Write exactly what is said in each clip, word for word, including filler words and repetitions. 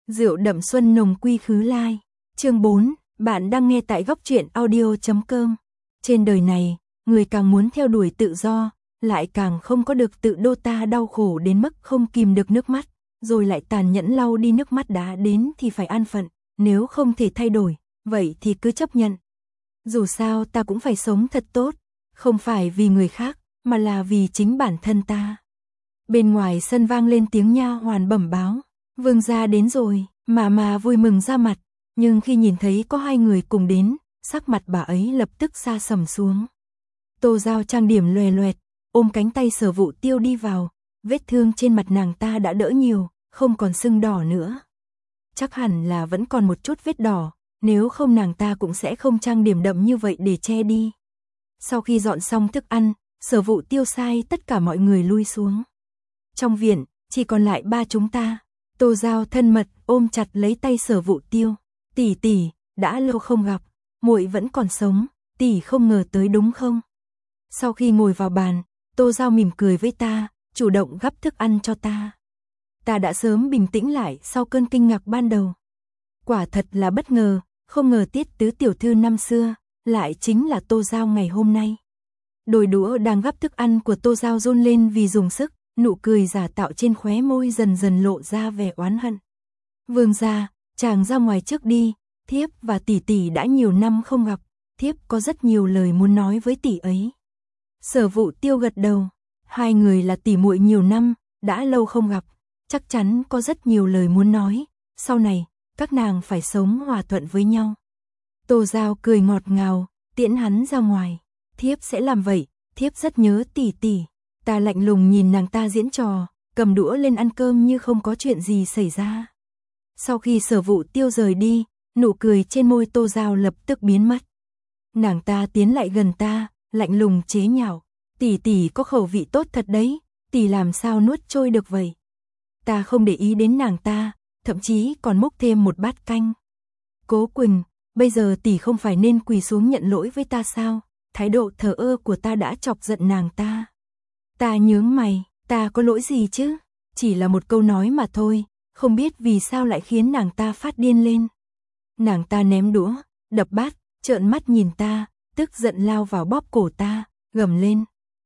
Rượu đậm xuân nồng quy khứ lai. Chương bốn, bạn đang nghe tại góc truyện audio chấm com. Trên đời này, người càng muốn theo đuổi tự do, lại càng không có được tự đô ta đau khổ đến mức không kìm được nước mắt, rồi lại tàn nhẫn lau đi nước mắt đã đến thì phải an phận, nếu không thể thay đổi, vậy thì cứ chấp nhận. Dù sao ta cũng phải sống thật tốt, không phải vì người khác, mà là vì chính bản thân ta. Bên ngoài sân vang lên tiếng nha hoàn bẩm báo, vương gia đến rồi, mà mà vui mừng ra mặt, nhưng khi nhìn thấy có hai người cùng đến, sắc mặt bà ấy lập tức sa sầm xuống. Tô Giao trang điểm loè loẹt, ôm cánh tay Sở Vụ Tiêu đi vào, vết thương trên mặt nàng ta đã đỡ nhiều, không còn sưng đỏ nữa. Chắc hẳn là vẫn còn một chút vết đỏ, nếu không nàng ta cũng sẽ không trang điểm đậm như vậy để che đi. Sau khi dọn xong thức ăn, Sở Vụ Tiêu sai tất cả mọi người lui xuống. Trong viện, chỉ còn lại ba chúng ta. Tô Giao thân mật ôm chặt lấy tay Sở Vụ Tiêu. Tỷ tỷ, đã lâu không gặp, muội vẫn còn sống, tỷ không ngờ tới đúng không? Sau khi ngồi vào bàn, Tô Giao mỉm cười với ta, chủ động gắp thức ăn cho ta. Ta đã sớm bình tĩnh lại sau cơn kinh ngạc ban đầu. Quả thật là bất ngờ, không ngờ Tiết tứ tiểu thư năm xưa, lại chính là Tô Giao ngày hôm nay. Đôi đũa đang gắp thức ăn của Tô Giao run lên vì dùng sức, nụ cười giả tạo trên khóe môi dần dần lộ ra vẻ oán hận. Vương gia, chàng ra ngoài trước đi, thiếp và tỷ tỷ đã nhiều năm không gặp, thiếp có rất nhiều lời muốn nói với tỷ ấy. Sở Vụ Tiêu gật đầu, hai người là tỷ muội nhiều năm, đã lâu không gặp, chắc chắn có rất nhiều lời muốn nói, sau này, các nàng phải sống hòa thuận với nhau. Tô Giao cười ngọt ngào, tiễn hắn ra ngoài, thiếp sẽ làm vậy, thiếp rất nhớ tỷ tỷ. Ta lạnh lùng nhìn nàng ta diễn trò, cầm đũa lên ăn cơm như không có chuyện gì xảy ra. Sau khi Sở Vụ Tiêu rời đi, nụ cười trên môi Tô Giao lập tức biến mất. Nàng ta tiến lại gần ta, lạnh lùng chế nhạo, tỷ tỷ có khẩu vị tốt thật đấy, tỷ làm sao nuốt trôi được vậy. Ta không để ý đến nàng ta, thậm chí còn múc thêm một bát canh. Cố Quỳnh, bây giờ tỷ không phải nên quỳ xuống nhận lỗi với ta sao? Thái độ thờ ơ của ta đã chọc giận nàng ta. Ta nhướng mày, ta có lỗi gì chứ? Chỉ là một câu nói mà thôi, không biết vì sao lại khiến nàng ta phát điên lên. Nàng ta ném đũa, đập bát, trợn mắt nhìn ta, tức giận lao vào bóp cổ ta, gầm lên.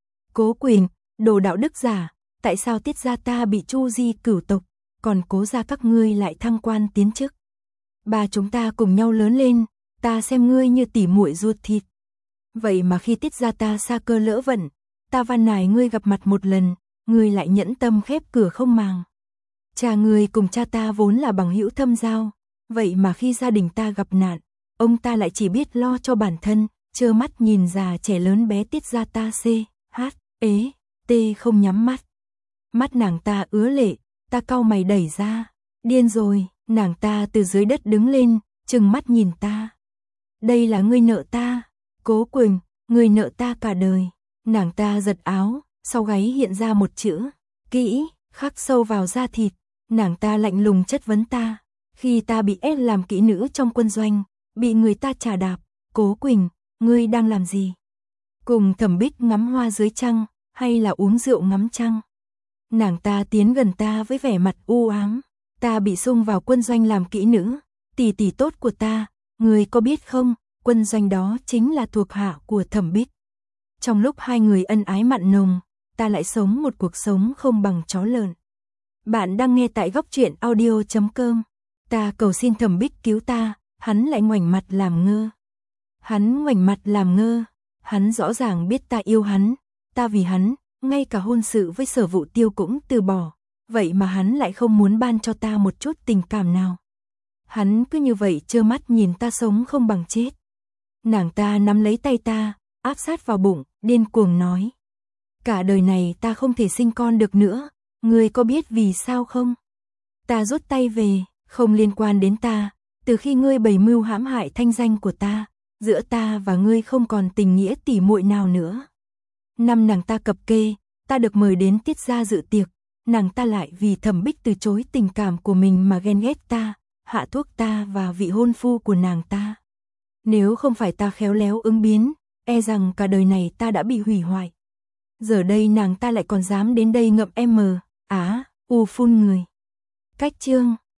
Cố Quỳnh, đồ đạo đức giả, tại sao Tiết gia ta bị chu di cửu tộc, còn Cố gia các ngươi lại thăng quan tiến chức? Ba chúng ta cùng nhau lớn lên, ta xem ngươi như tỉ muội ruột thịt. Vậy mà khi Tiết gia ta sa cơ lỡ vận, ta van nài ngươi gặp mặt một lần, ngươi lại nhẫn tâm khép cửa không màng. Cha ngươi cùng cha ta vốn là bằng hữu thâm giao, vậy mà khi gia đình ta gặp nạn, ông ta lại chỉ biết lo cho bản thân, trơ mắt nhìn già trẻ lớn bé Tiết gia ta c, h, ế, t không nhắm mắt. Mắt nàng ta ứa lệ, ta cau mày đẩy ra. Điên rồi, nàng ta từ dưới đất đứng lên, trừng mắt nhìn ta. Đây là ngươi nợ ta, Cố Quỳnh, ngươi nợ ta cả đời. Nàng ta giật áo, sau gáy hiện ra một chữ, kỹ, khắc sâu vào da thịt. Nàng ta lạnh lùng chất vấn ta, khi ta bị ép làm kỹ nữ trong quân doanh, bị người ta chà đạp, Cố Quỳnh, ngươi đang làm gì? Cùng Thẩm Bích ngắm hoa dưới trăng, hay là uống rượu ngắm trăng? Nàng ta tiến gần ta với vẻ mặt u ám, ta bị xung vào quân doanh làm kỹ nữ, tỷ tỷ tốt của ta, ngươi có biết không, quân doanh đó chính là thuộc hạ của Thẩm Bích. Trong lúc hai người ân ái mặn nồng, ta lại sống một cuộc sống không bằng chó lợn. Bạn đang nghe tại góc truyện audio chấm com. Ta cầu xin Thẩm Bích cứu ta, hắn lại ngoảnh mặt làm ngơ. Hắn ngoảnh mặt làm ngơ, hắn rõ ràng biết ta yêu hắn, ta vì hắn, ngay cả hôn sự với Sở Vụ Tiêu cũng từ bỏ, vậy mà hắn lại không muốn ban cho ta một chút tình cảm nào. Hắn cứ như vậy trơ mắt nhìn ta sống không bằng chết. Nàng ta nắm lấy tay ta, áp sát vào bụng, điên cuồng nói. Cả đời này ta không thể sinh con được nữa, ngươi có biết vì sao không? Ta rút tay về, không liên quan đến ta, từ khi ngươi bày mưu hãm hại thanh danh của ta, giữa ta và ngươi không còn tình nghĩa tỉ muội nào nữa. Năm nàng ta cập kê, ta được mời đến Tiết gia dự tiệc, nàng ta lại vì Thẩm Bích từ chối tình cảm của mình mà ghen ghét ta, hạ thuốc ta và vị hôn phu của nàng ta. Nếu không phải ta khéo léo ứng biến, e rằng cả đời này ta đã bị hủy hoại. Giờ đây nàng ta lại còn dám đến đây ngậm em mờ, á, u phun người. Cách chương